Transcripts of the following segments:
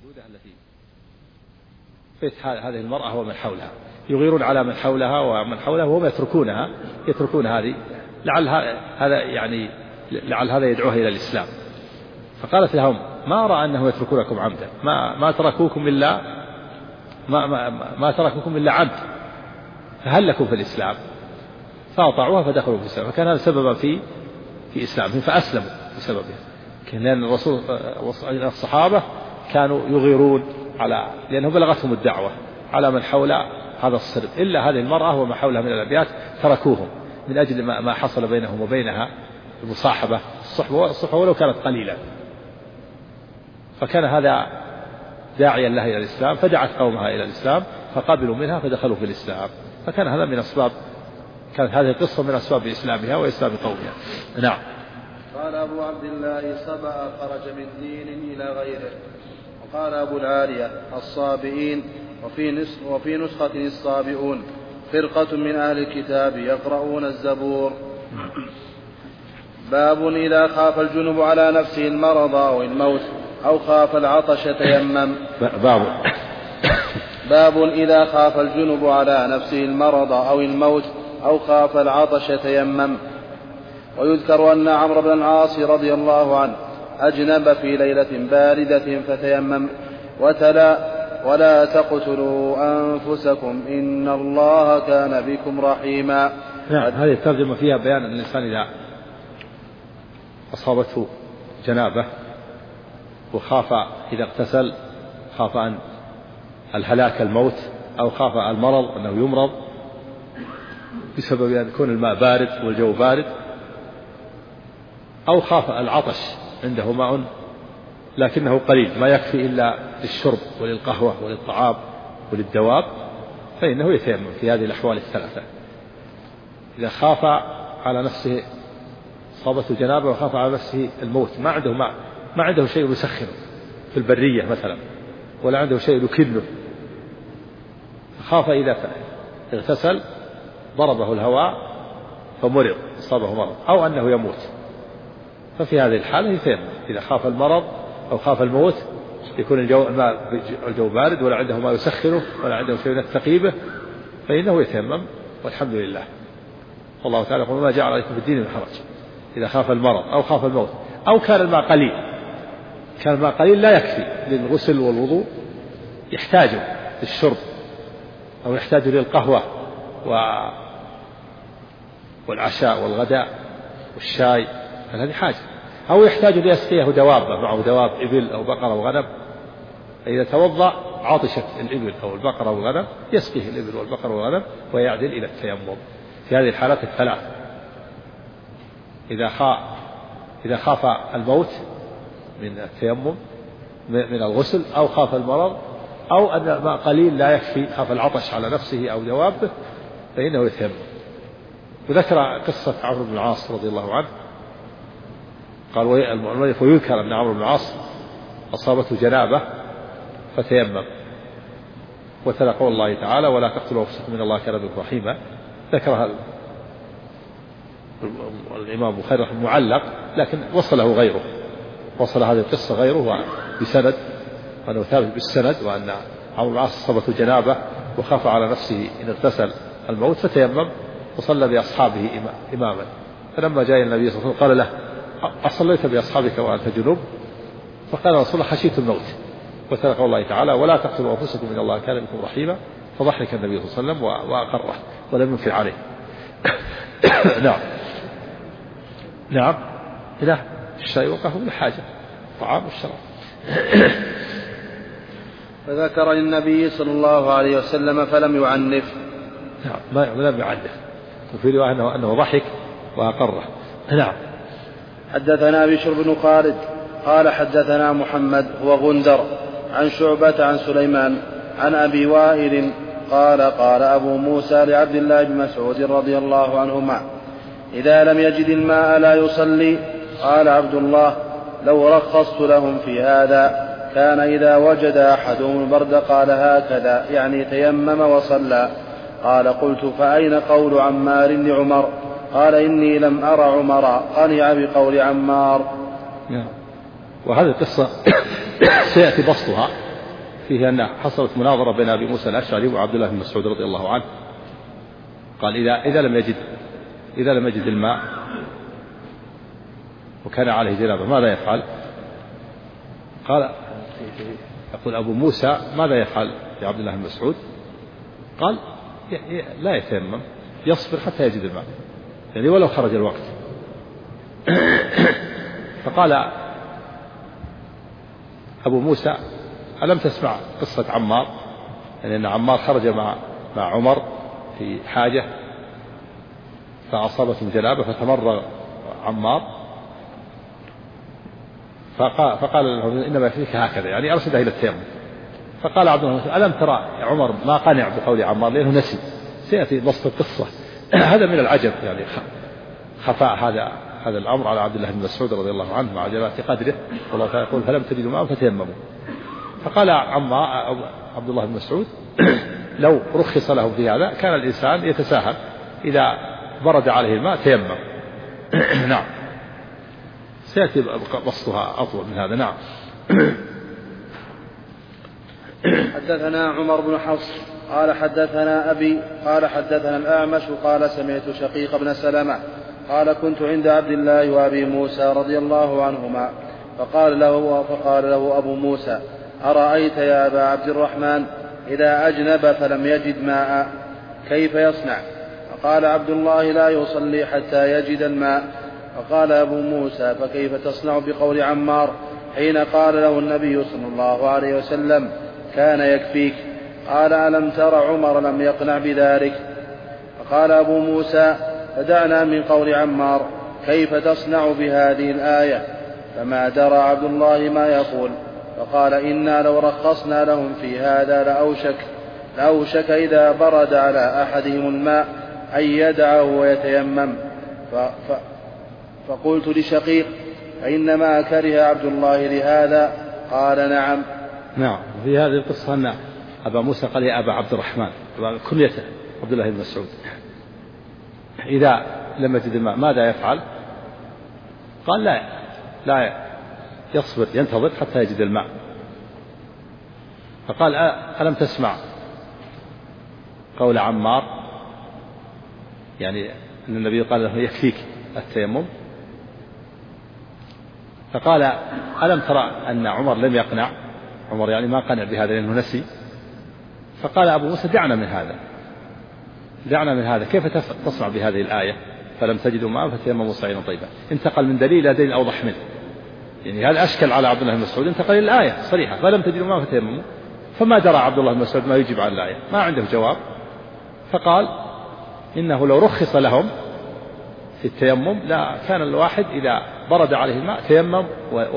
المحدودة التي فت هذه المرأة ومن حولها، يغيرون على من حولها ومن حولها وهم يتركون هذه، لعل هذا يدعوها إلى الإسلام. فقالت لهم: ما أرى أنه يتركونكم عمدا، ما تركوكم إلا عمد، فهل لكم في الإسلام؟ فأطاعوها فدخلوا في الإسلام، فكان هذا سببا في إسلامهم فأسلموا بسببه. لأن الصحابة كانوا يغيرون لأنه بلغتهم الدعوة على من حول هذا الصرب، إلا هذه المرأة وما حولها من الأبيات تركوهم من أجل ما حصل بينهم وبينها المصاحبة الصحبة ولو كانت قليلة. فكان هذا داعيا لها إلى الإسلام، فدعت قومها إلى الإسلام فقبلوا منها فدخلوا في الإسلام. فكان هذا من أسباب، كانت هذه القصة من أسباب إسلامها وإسلام قومها. نعم. قال أبو عبد الله: صبأ خرج من دين إلى غيره. وقال أبو العالية: الصابئين، وفي نسخة الصابئون، فرقة من أهل الكتاب يقرؤون الزبور. باب إذا خاف الجنب على نفسه المرض أو الموت أو خاف العطش تيمم. باب إذا خاف الجنب على نفسه المرض أو الموت أو خاف العطش تيمم. ويذكر أن عمرو بن العاص رضي الله عنه أجنب في ليلة باردة فتيمم وتلا: ولا تقتلوا أنفسكم إن الله كان بكم رحيما. نعم. هذه الترجمة فيها بيان أن الإنسان إذا أصابته جنابة وخاف إذا اغتسل خاف أن الهلاك الموت، أو خاف المرض أنه يمرض بسبب أن يكون الماء بارد والجو بارد، أو خاف العطش عنده ماء لكنه قليل ما يكفي إلا للشرب وللقهوة وللطعام وللدواب، فإنه يتيمم في هذه الأحوال الثلاثة. إذا خاف على نفسه إصابته جنابة وخاف على نفسه الموت، ما عنده شيء يسخنه في البرية مثلا، ولا عنده شيء يكنه، خاف إذا اغتسل ضربه الهواء فمرض أصابه مرض أو أنه يموت، ففي هذه الحالة يتيمم. إذا خاف المرض أو خاف الموت يكون الجو بارد ولا عنده ما يسخنه ولا عنده شيء يتقي به، فإنه يتيمم والحمد لله. والله تعالى يقول: ما جعل عليكم في الدين من حرج. إذا خاف المرض أو خاف الموت أو كان الماء قليل لا يكفي للغسل والوضوء، يحتاجه للشرب أو يحتاج للقهوة والعشاء والغداء والشاي، هذه حاجة، أو يحتاج ليسقيه دوابة معه دواب إبل أو بقرة أو غنم، فإذا توضأ عطشت الإبل أو البقرة أو الغنم يسقيه الإبل والبقرة والغنم ويعدل إلى التيمم في هذه الحالات الثلاث. إذا خاف الموت من التيمم من الغسل، أو خاف المرض، أو أن الماء قليل لا يكفي، خاف العطش على نفسه أو دوابه، فإنه يتيمم. وذكر قصة عمرو بن العاص رضي الله عنه، قال: ويذكر أن عمرو بن العاص أصابته جنابة فتيمم وتلا قول الله تعالى: ولا تقتلوا أنفسكم إن الله كان بكم رحيما. ذكرها الإمام البخاري معلق، لكن وصله غيره، وصل هذه القصة غيره بسند، وأنه ثابت بالسند، وأن عمرو بن العاص أصابته جنابة وخاف على نفسه إن اغتسل الموت فتيمم وصلى بأصحابه إماما. فلما جاء النبي صلى الله عليه وسلم قال له: أصليت بأصحابك وأنت جنوب؟ فقال: رسول الله خشيت الموت. وتلا قول الله تعالى: ولا تقتلوا أنفسكم إن الله كان بكم رحيما. فضحك النبي صلى الله عليه وسلم وأقره ولم ينكر عليه. نعم. إذا الشاي وقفوا بالحاجة طعام والشراب. فذكر للنبي صلى الله عليه وسلم فلم يعنف. نعم، لم يعنف. وفي رواية أنه ضحك وأقره. نعم. حدثنا بشر بن خالد قال: حدثنا محمد هو غندر عن شعبة عن سليمان عن أبي وائل قال: قال أبو موسى لعبد الله بن مسعود رضي الله عنهما: إذا لم يجد الماء لا يصلي. قال عبد الله: لو رخصت لهم في هذا كان إذا وجد أحدهم البرد قال هكذا، يعني تيمم وصلى. قال: قلت: فأين قول عمار لعمر؟ قال: إني لم أرى عمر قنع بقول عمار. وهذه القصة سيأتي بسطها فيه أن حصلت مناظرة بين أبي موسى الأشعري وعبد الله بن مسعود رضي الله عنه. قال إذا لم يجد الماء وكان عليه جنابة ماذا يفعل؟ قال يقول أبو موسى ماذا يفعل يا عبد الله بن مسعود؟ قال لا يتيمم، يصبر حتى يجد الماء، يعني ولو خرج الوقت. فقال أبو موسى ألم تسمع قصة عمار؟ يعني أن عمار خرج مع عمر في حاجة فأصابته جنابة فتمرغ عمار، فقال له إنما يكفيك هكذا، يعني أرشده إلى التيمم. فقال عبد الله ألم ترى عمر ما قنع بقول عمار لأنه نسي، سيأتي بسط القصة. هذا من العجب، يعني خفاء هذا الأمر على عبد الله بن مسعود رضي الله عنه مع جلالة قدره. والله تعالى يقول فلم تجدوا ماء فتيمموا. فقال عبد الله بن مسعود لو رخص له في هذا كان الإنسان يتساهل، إذا برد عليه الماء تيمم. نعم، سيأتي بسطها أطول من هذا. نعم. حدثنا عمر بن حفص قال حدثنا أبي قال حدثنا الأعمش قال سمعت شقيق بن سلمة قال كنت عند عبد الله وأبي موسى رضي الله عنهما فقال له أبو موسى أرأيت يا أبا عبد الرحمن إذا أجنب فلم يجد ماء كيف يصنع؟ فقال عبد الله لا يصلي حتى يجد الماء. فقال أبو موسى فكيف تصنع بقول عمار حين قال له النبي صلى الله عليه وسلم كان يكفيك؟ قال ألم تر عمر لم يقنع بذلك؟ فقال أبو موسى فدعنا من قول عمار، كيف تصنع بهذه الآية؟ فما درى عبد الله ما يقول، فقال إنا لو رخصنا لهم في هذا لأوشك إذا برد على أحدهم الماء أن يدعه ويتيمم. فقلت لشقيق فإنما كره عبد الله لهذا؟ قال نعم. نعم. في هذه القصة أن أبا موسى قال يا أبا عبد الرحمن، كنيته عبد الله بن مسعود، إذا لم يجد الماء ماذا يفعل؟ قال لا يصبر ينتظر حتى يجد الماء. فقال ألم تسمع قول عمار، يعني أن النبي قال له يكفيك التيمم. فقال ألم ترى أن عمر لم يقنع؟ عمر يعني ما قنع بهذا لأنه نسي. فقال أبو موسى دعنا من هذا، كيف تصنع بهذه الآية فلم تجدوا ماء فتيمموا صعيدا طيبا؟ انتقل من دليل إلى دليل أوضح منه، يعني هذا أشكل على عبد الله بن مسعود، انتقل إلى الآية صريحة فلم تجدوا ماء فتيمموا. فما درى عبد الله بن مسعود ما يجيب على الآية، ما عنده جواب. فقال إنه لو رخص لهم في التيمم لا كان الواحد إذا برد عليه الماء تيمم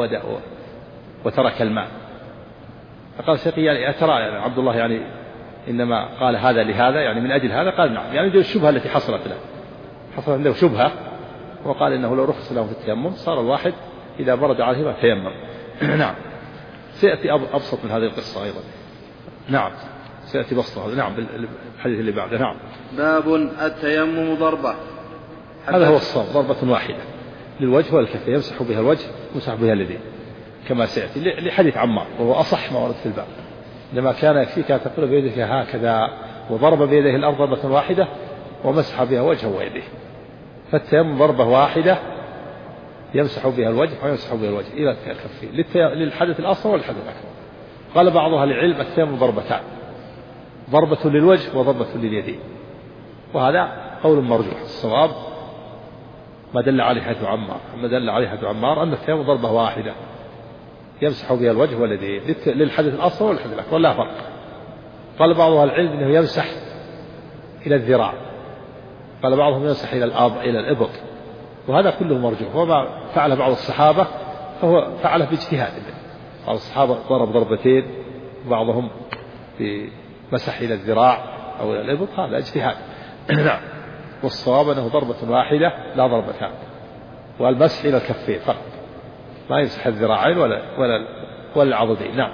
وترك الماء. فقال شقي يعني أترى يعني عبد الله يعني إنما قال هذا لهذا، يعني من أجل هذا؟ قال نعم، يعني الشبهة التي حصلت له شبهة، وقال إنه لو رخص له في التيمم صار الواحد إذا برد عليه الماء تيمم. نعم. سيأتي أبسط من هذه القصة أيضا. نعم، سيأتي بسط هذا. نعم، بالحديث اللي بعده. نعم. باب التيمم ضربة. هذا هو الصواب، ضربة واحدة للوجه والكفين، يمسح بها الوجه ويمسح بها اليدين كما سيأتي لحديث عمار، وهو أصح ما ورد في الباب. لما كان يكفيك أن تقول بيدك هكذا، وضرب بيده الأرض ضربة واحدة ومسح بها وجهه ويديه. فالتيمم ضربة واحدة يمسح بها الوجه ويمسح بها الوجه إلى الكفين للحدث الأصغر والحدث الأكبر. قال بعض أهل العلم التيمم ضربتان، ضربة للوجه وضربة لليدين، وهذا قول مرجوح. الصواب ما دل عليه حديث عمار أن التيمم ضربة واحدة يمسح بها الوجه واليدين للحدث الأصغر والحدث الأكبر لا فرق. قال بعض أهل العلم أنه يمسح إلى الذراع، قال بعضهم يمسح إلى الإبط، وهذا كله مرجوح. وما فعله بعض الصحابة فهو فعله باجتهاد، بعض الصحابة ضرب ضربتين، وبعضهم مسح إلى الذراع أو إلى الإبط، هذا اجتهاد. نعم. والصواب أنه ضربة واحدة لا ضربتان، والمسح إلى الكفين فقط، ما يمسح الذراعين ولا العضدين. نعم.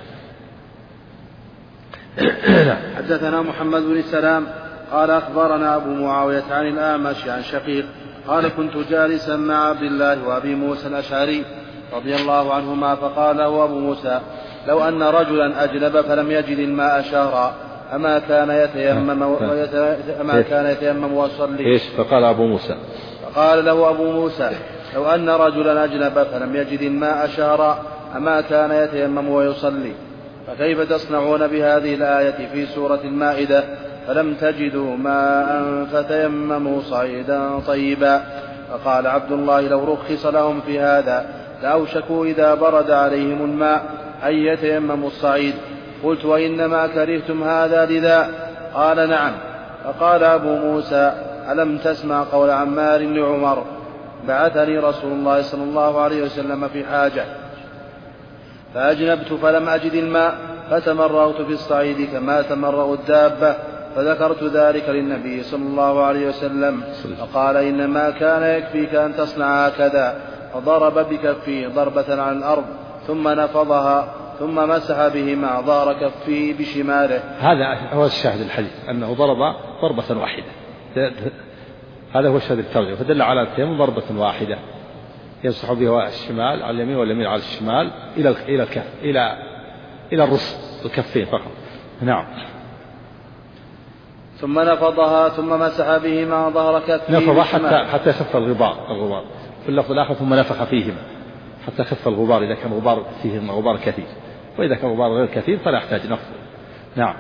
حدثنا محمد بن سلام قال أخبرنا أبو معاوية عن الأعمش عن شقيق قال كنت جالسا مع عبد الله وأبي موسى الأشعري رضي الله عنهما فقال له أبو موسى: لو أن رجلا أجنب فلم يجد الماء شهرا أما كان يتيمم ويصلي؟ إيش؟ فقال أبو موسى: فقال له أبو موسى: لو أن رجلا أجنب فلم يجد الماء شهرا أما كان يتيمم ويصلي؟ فكيف تصنعون بهذه الآية في سورة المائدة: فلم تجدوا ماء فتيمموا صعيدا طيبا؟ فقال عبد الله: لو رخص لهم في هذا لأوشكوا إذا برد عليهم الماء أن يتيمموا الصعيد. قلت: وإنما كرهتم هذا لذا؟ قال: نعم. فقال أبو موسى: ألم تسمع قول عمار لعمر: بعثني رسول الله صلى الله عليه وسلم في حاجة فأجنبت فلم أجد الماء فتمرغت في الصعيد كما تمرغ الدابة، فذكرت ذلك للنبي صلى الله عليه وسلم فقال: إنما كان يكفيك أن تصنع هكذا. فضرب بكفيه ضربة على الأرض ثم نفضها ثم مسح بهما ظهر كفيه بشماله. هذا هو الشاهد الحديث، أنه ضرب ضربة واحدة. هذا هو الشاهد الترجمة، فدل على التيمم ضربة واحدة يمسح بها الشمال على اليمين واليمين على الشمال إلى الكف، إلى الرسل الكفين فقط. نعم. ثم نفضها ثم مسح بهما ظهر كفيه نفض حتى يخف الغبار في اللفظ الآخر ثم نفخ فيهما حتى يخف الغبار إذا كان غبار فيهما غبار كثير، وإذا كان غبار غير كثير فلا يحتاج نفض. نعم.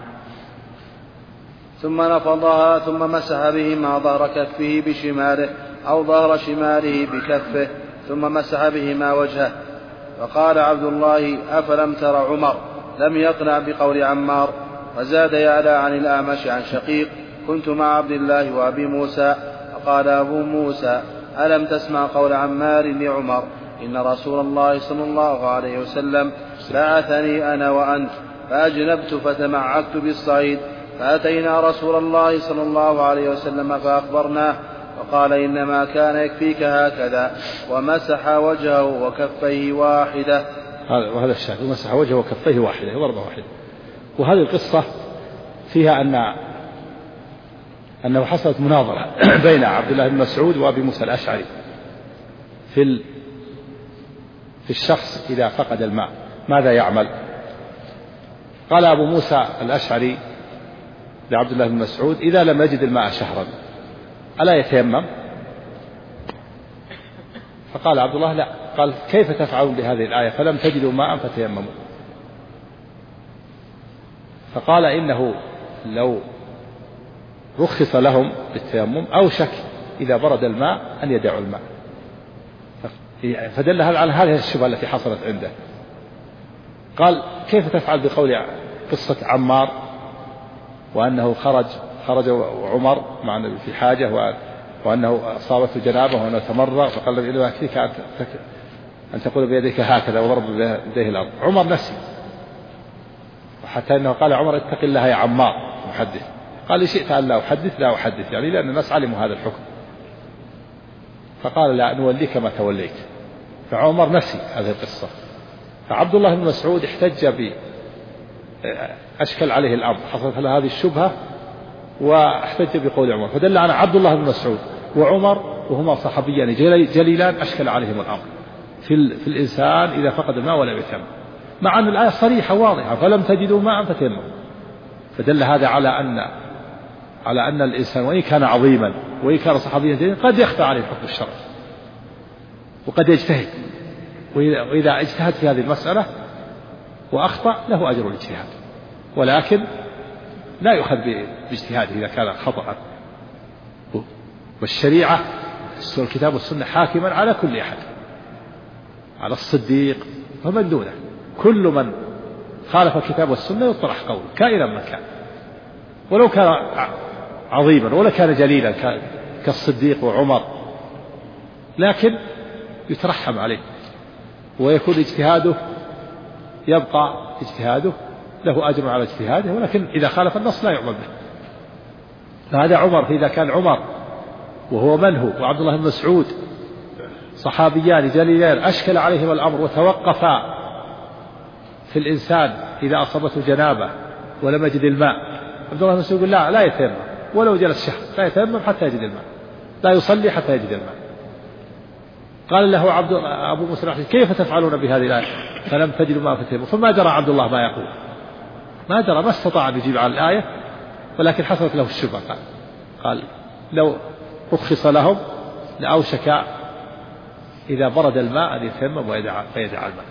ثم نفضها ثم مسح بهما ظهر كفه بشماله أو ظهر شماله بكفه ثم مسح بهما وجهه. فقال عبد الله: أفلم تر عمر لم يقنع بقول عمار؟ وزاد يعلى عن الأعمش عن شقيق: كنت مع عبد الله وأبي موسى. فقال أبو موسى: ألم تسمع قول عمار لعمر: إن رسول الله صلى الله عليه وسلم بعثني أنا وأنت فأجنبت فتمعكت بالصعيد فأتينا رسول الله صلى الله عليه وسلم فأخبرناه فقال: إنما كان يكفيك هكذا، ومسح وجهه وكفيه واحدة. وهذا الشاهد، ومسح وجهه وكفيه واحدة، ضربة واحدة. وهذه القصة فيها أنه حصلت مناظرة بين عبد الله بن مسعود وأبي موسى الأشعري في الشخص إذا فقد الماء ماذا يعمل. قال أبو موسى الأشعري لعبد الله بن مسعود: إذا لم يجد الماء شهرا ألا يتيمم؟ فقال عبد الله: لا. قال: كيف تفعلون بهذه الآية فلم تجدوا ماء فتيمموا؟ فقال: إنه لو رخص لهم بالتيمم أوشك إذا برد الماء أن يدعوا الماء. فدل على هذه الشبهة التي حصلت عنده. قال: كيف تفعل بقول قصة عمار وأنه خرج عمر مع النبي في حاجة وأنه أصابته جنابه وأنه تمرغ فقال: إنما يكفيك أن تقول بيدك هكذا وضرب بيديه الأرض. عمر نسي، وحتى أنه قال عمر: اتق الله يا عمار محدث. قال: شئت أن لا أحدث لا أحدث، يعني لأن الناس علموا هذا الحكم. فقال: لا نوليك ما توليت. فعمر نسي هذه القصة. فعبد الله بن مسعود احتج أشكل عليه الأمر، حصلت له هذه الشبهة واحتج بقول عمر، فدل على عبد الله بن مسعود وعمر وهما صحابيان جليلان أشكل عليهم الأمر في الإنسان إذا فقد الماء ولم يتيمم، مع أن الآية صريحة واضحة: فلم تجدوا ماء فتيمموا. فدل هذا على أن الإنسان وإن كان عظيما وإن كان صحابيا جليلا قد يخفى عليه الحكم الشرعي وقد يجتهد، وإذا اجتهد في هذه المسألة وأخطأ له أجر الاجتهاد، ولكن لا يؤخذ باجتهاده إذا كان خطأ. والشريعة الكتاب والسنة حاكما على كل أحد، على الصديق ومن دونه. كل من خالف الكتاب والسنة يطرح قوله كائنا من كان، ولو كان عظيما ولا كان جليلا كالصديق وعمر، لكن يترحم عليه ويكون اجتهاده، يبقى اجتهاده له أجر على اجتهاده، ولكن إذا خالف النص لا يعمل به. فهذا عمر، فإذا كان عمر وهو من هو وعبد الله بن مسعود صحابيان جليلان أشكل عليهم الأمر وتوقفا في الإنسان إذا أصابته جنابة ولم يجد الماء، عبد الله بن مسعود يقول: لا يتيمم ولو جلس شهر، لا يتيمم حتى يجد الماء، لا يصلي حتى يجد الماء. قال له أبو موسى الأشعري كيف تفعلون بهذه الآية فلم تجدوا ما فتهم. فما درى عبد الله ما يقول، ما درى، ما استطاع أن يجيب على الآية، ولكن حصلت له الشبهة. قال لو رخص لهم لأوشك إذا برد الماء أن يتيمم ويدعى الماء.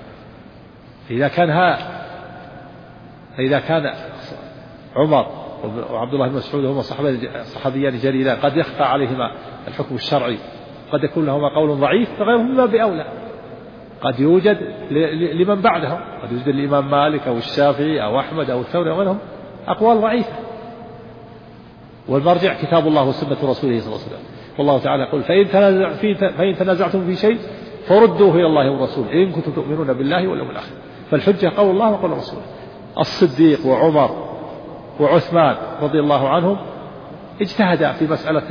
إذا كان عمر وعبد الله بن مسعود هما صحابيان جليلان قد يخفى عليهما الحكم الشرعي، قد يكون لهما قول ضعيف، فغيرهم ما بأولى. قد يوجد لمن بعدهم، قد يوجد الإمام مالك أو الشافعي أو أحمد أو الثوري وغيرهم أقوال ضعيفة، والمرجع كتاب الله وسنة رسوله صلى الله عليه وسلم. والله تعالى يقول فإن تنازعتم في شيء فردوه إلى الله والرسول إن كنتم تؤمنون بالله واليوم الآخر. فالحجة قول الله وقول رسوله. الصديق وعمر وعثمان رضي الله عنهم اجتهدا في مسألة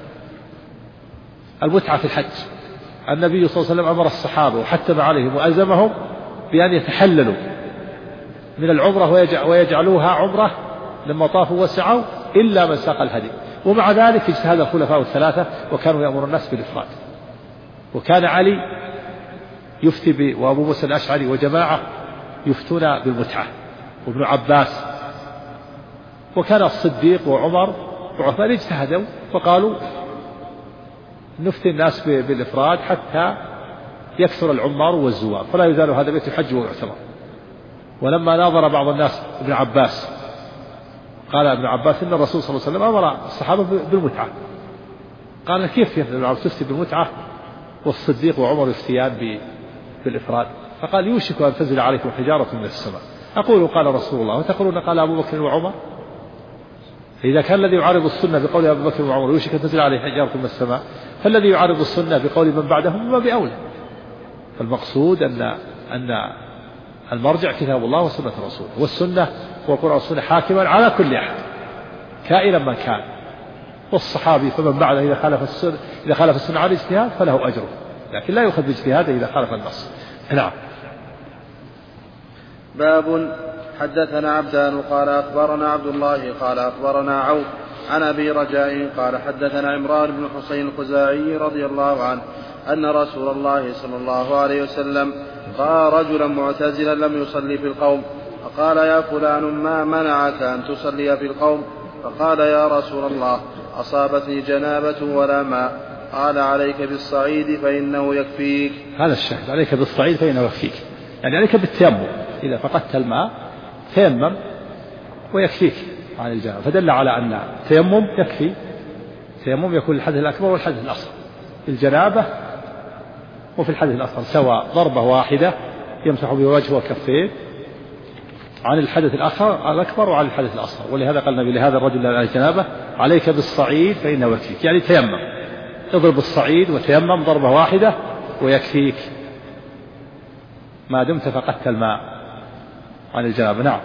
المتعة في الحج. النبي صلى الله عليه وسلم أمر الصحابة وحتم عليهم وألزمهم بأن يتحللوا من العمرة ويجعلوها عمرة لما طافوا وسعوا إلا من ساق الهدي. ومع ذلك اجتهد الخلفاء الثلاثة وكانوا يأمر الناس بالإفراد. وكان علي يفتي وأبو موسى الأشعري وجماعة يفتون بالمتعة وابن عباس. وكان الصديق وعمر وعثمان اجتهدوا وقالوا نفتي الناس بالإفراد حتى يكثر العمار والزوار، فلا يزال هذا بيت الحج ويعتمر. ولما ناظر بعض الناس ابن عباس قال ابن عباس إن الرسول صلى الله عليه وسلم أمر الصحابة بالمتعة. قال كيف تفتي بالمتعة والصديق وعمر يفتيان بالإفراد؟ فقال يوشك أن تنزل عليكم حجارة من السماء. أقول قال رسول الله وتقولون قال أبو بكر وعمر. إذا كان الذي يعارض السنة بقول أبو بكر وعمر يوشك أن تنزل عليه حجارة من السماء، فالذي يعارض السنة بقول من بعدهم ما بأولى. فالمقصود أن المرجع كتاب الله وسنة الرسول، والسنة والقرآن والسنة حاكما على كل أحد كائنا من كان. والصحابي فمن بعده إذا خالف السنة على الاجتهاد فله أجره، لكن لا يؤخذ باجتهاده إذا خالف النص. نعم. باب حدثنا عبدان قال أخبرنا عبد الله قال أخبرنا عوف عن أبي رجاء قال حدثنا عمران بن حسين الخزاعي رضي الله عنه أن رسول الله صلى الله عليه وسلم رأى رجلا معتزلا لم يصلي في القوم فقال يا فلان ما منعك أن تصلي في القوم؟ فقال يا رسول الله أصابتني جنابة ولا ماء. قال عليك بالصعيد فإنه يكفيك. هذا الشاهد، عليك بالصعيد فإنه يكفيك، يعني عليك بالتيمم. إذا فقدت الماء تيمم ويكفيك عن الجنابة. فدل على أن التيمم يكفي. التيمم يكون الحدث الأكبر والحدث الأصغر في الجنابة وفي الحدث الأصغر سواء، ضربة واحدة يمسح بوجهه وكفيه عن الحدث الأكبر وعن الحدث الأصغر. ولهذا قال النبي لهذا الرجل على الجنابة عليك بالصعيد فإنه يكفيك، يعني تيمم، اضرب الصعيد وتيمم ضربة واحدة ويكفيك ما دمت فقدت الماء عن الجنابة. نعم.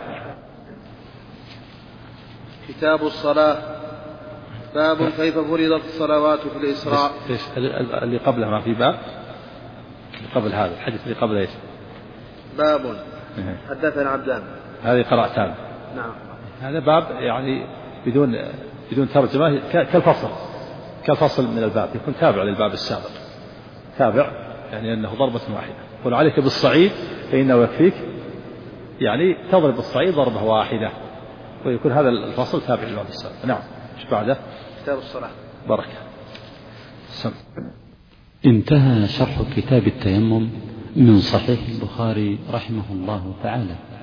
كتاب الصلاة. باب كيف فرضت الصلوات في الإسراء. اللي قبله ما في باب قبل هذا الحديث اللي قبله ايش؟ باب حدثنا عبدان، هذه قرأتها. نعم. هذا باب يعني بدون ترجمة كالفصل من الباب، يكون تابع للباب السابق، تابع يعني أنه ضربة واحدة. قل عليك بالصعيد فإنه يكفيك، يعني تضرب الصعيد ضربة واحدة، ويكون هذا الفصل تابع للباب السابق. نعم. ايش بعده؟ كتاب الصلاة. بركة. انتهى شرح كتاب التيمم من صحيح البخاري رحمه الله تعالى.